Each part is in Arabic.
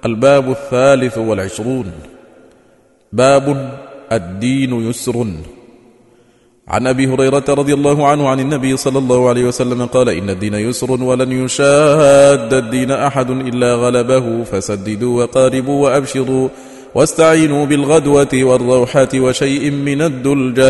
الباب 23 باب الدين يسر. عن أبي هريرة رضي الله عنه عن النبي صلى الله عليه وسلم قال: إن الدين يسر ولن يشاد الدين أحد إلا غلبه، فسددوا وقاربوا وأبشروا واستعينوا بالغدوة والروحة وشيء من الدلجة.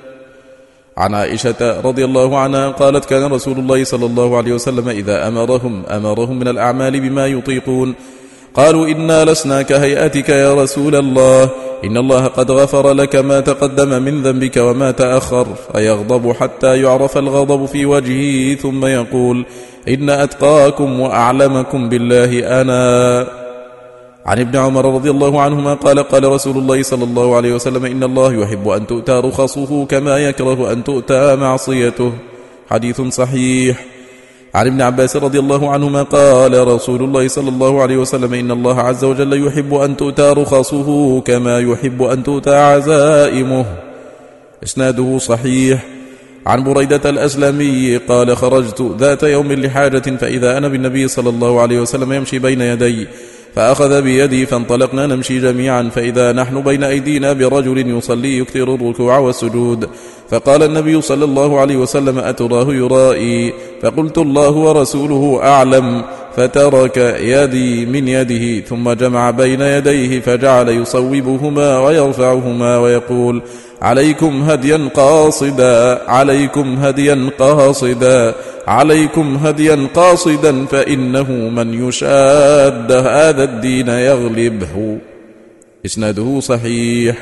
عن عائشة رضي الله عنها قالت: كان رسول الله صلى الله عليه وسلم إذا أمرهم من الأعمال بما يطيقون قالوا: إنا لسنا كهيئتك يا رسول الله، إن الله قد غفر لك ما تقدم من ذنبك وما تأخر، فيغضب حتى يعرف الغضب في وجهه ثم يقول: إن أتقاكم وأعلمكم بالله أنا. عن ابن عمر رضي الله عنهما قال: قال رسول الله صلى الله عليه وسلم: إن الله يحب أن تؤتى رخصه كما يكره أن تؤتى معصيته. حديث صحيح. عن ابن عباس رضي الله عنهما قال رسول الله صلى الله عليه وسلم: إن الله عز وجل يحب أن تؤتى رخصه كما يحب أن تؤتى عزائمه. إسناده صحيح. عن بريدة الأسلمي قال: خرجت ذات يوم لحاجة، فإذا أنا بالنبي صلى الله عليه وسلم يمشي بين يدي، فأخذ بيدي فانطلقنا نمشي جميعا، فإذا نحن بين أيدينا برجل يصلي يكثر الركوع والسجود، فقال النبي صلى الله عليه وسلم: أتراه يرائي؟ فقلت: الله ورسوله أعلم، فترك يدي من يده ثم جمع بين يديه فجعل يصوبهما ويرفعهما ويقول: عليكم هديا قاصدا، عليكم هديا قاصدا، عليكم هديا قاصدا، فإنه من يشاد هذا الدين يغلبه. إسناده صحيح.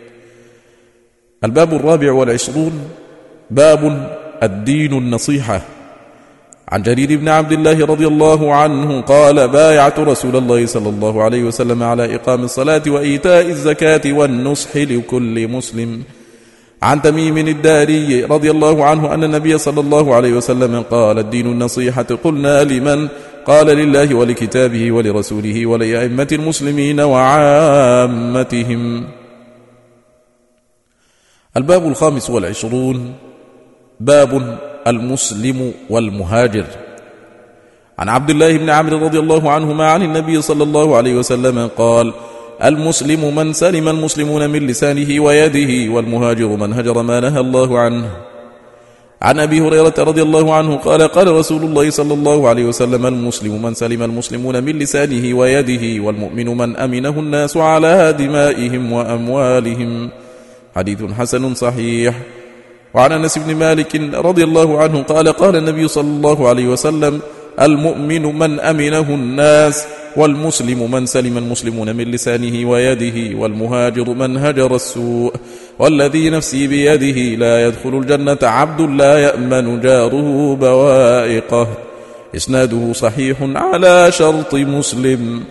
الباب 24 باب الدين النصيحة. عن جرير بن عبد الله رضي الله عنه قال: بايعت رسول الله صلى الله عليه وسلم على إقام الصلاة وإيتاء الزكاة والنصح لكل مسلم. عن تميم الداري رضي الله عنه أن النبي صلى الله عليه وسلم قال: الدين النصيحة. قلنا: لمن؟ قال: لله ولكتابه ولرسوله ولأئمة المسلمين وعامتهم. الباب 25 باب المسلم والمهاجر. عن عبد الله بن عمرو رضي الله عنهما عن النبي صلى الله عليه وسلم قال: المسلم من سلم المسلمون من لسانه ويده، والمهاجر من هجر ما نهى الله عنه. عن أبي هريرة رضي الله عنه قال: قال رسول الله صلى الله عليه وسلم: المسلم من سلم المسلمون من لسانه ويده، والمؤمن من أمنه الناس على دمائهم وأموالهم. حديث حسن صحيح. وعن أنس بن مالك رضي الله عنه قال: قال النبي صلى الله عليه وسلم: المؤمن من أمنه الناس، والمسلم من سلم المسلمون من لسانه ويده، والمهاجر من هجر السوء، والذي نفسي بيده لا يدخل الجنة عبد لا يأمن جاره بوائقه. إسناده صحيح على شرط مسلم.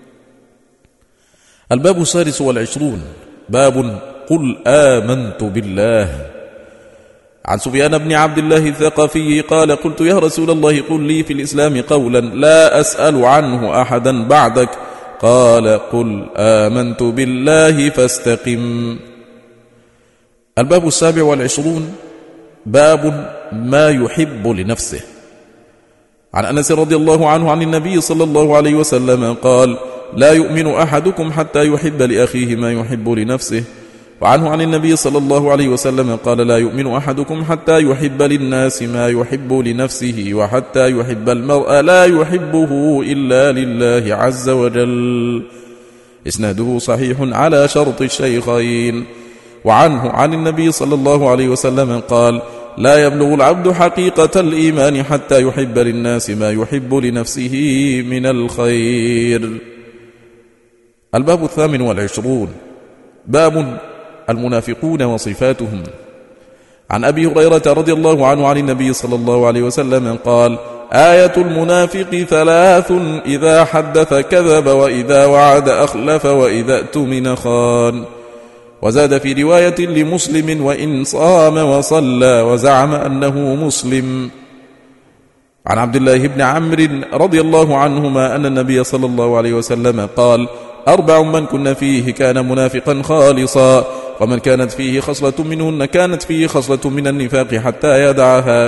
الباب 26 باب قل آمنت بالله. عن سفيان بن عبد الله الثقفي قال: قلت: يا رسول الله، قل لي في الإسلام قولا لا أسأل عنه أحدا بعدك. قال: قل آمنت بالله فاستقم. الباب 27 باب ما يحب لنفسه. عن أنس رضي الله عنه عن النبي صلى الله عليه وسلم قال: لا يؤمن أحدكم حتى يحب لأخيه ما يحب لنفسه. وعنه عن النبي صلى الله عليه وسلم قال: لا يؤمن أحدكم حتى يحب للناس ما يحب لنفسه، وحتى يحب المرء لا يحبه إلا لله عز وجل. إسناده صحيح على شرط الشيخين. وعنه عن النبي صلى الله عليه وسلم قال: لا يبلغ العبد حقيقة الإيمان حتى يحب للناس ما يحب لنفسه من الخير. الباب 28 باب المنافقون وصفاتهم. عن أبي هريرة رضي الله عنه عن النبي صلى الله عليه وسلم قال: آية المنافق 3: إذا حدث كذب، وإذا وعد أخلف، وإذا اؤتمن خان. وزاد في رواية لمسلم: وإن صام وصلى وزعم أنه مسلم. عن عبد الله بن عمرو رضي الله عنهما أن النبي صلى الله عليه وسلم قال: 4 من كن فيه كان منافقا خالصا، ومن كانت فيه خصلة منهن كانت فيه خصلة من النفاق حتى يدعها: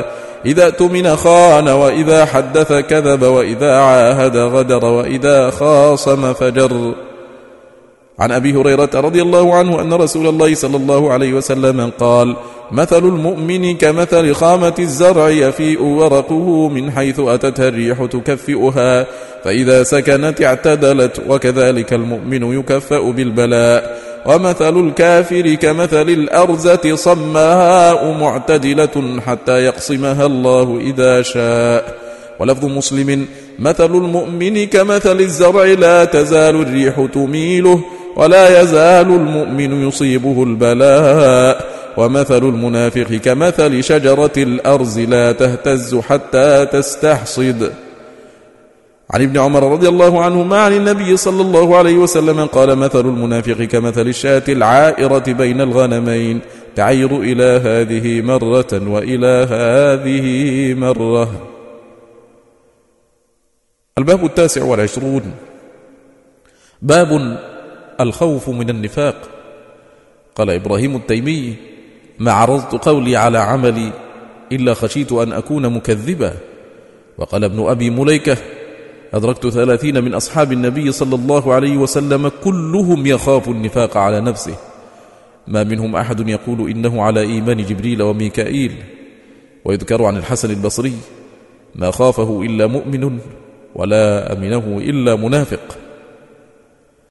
إذا اؤتمن خان، وإذا حدث كذب، وإذا عاهد غدر، وإذا خاصم فجر. عن أبي هريرة رضي الله عنه أن رسول الله صلى الله عليه وسلم قال: مثل المؤمن كمثل خامة الزرع يفيء ورقه من حيث أتتها الريح تكفئها، فإذا سكنت اعتدلت، وكذلك المؤمن يكفأ بالبلاء. ومثل الكافر كمثل الأرزة صماء معتدلة حتى يقسمها الله إذا شاء. ولفظ مسلم: مثل المؤمن كمثل الزرع لا تزال الريح تميله، ولا يزال المؤمن يصيبه البلاء. ومثل المنافق كمثل شجرة الأرز لا تهتز حتى تستحصد. عن ابن عمر رضي الله عنهما عن النبي صلى الله عليه وسلم قال: مثل المنافق كمثل الشاة العائرة بين الغنمين، تعير إلى هذه مرة وإلى هذه مرة. الباب 29. باب الخوف من النفاق. قال إبراهيم التيمي: ما عرضت قولي على عملي إلا خشيت أن أكون مكذبا. وقال ابن أبي مليكة: أدركت 30 من أصحاب النبي صلى الله عليه وسلم كلهم يخاف النفاق على نفسه، ما منهم أحد يقول إنه على إيمان جبريل وميكائيل. ويذكر عن الحسن البصري: ما خافه إلا مؤمن ولا أمنه إلا منافق.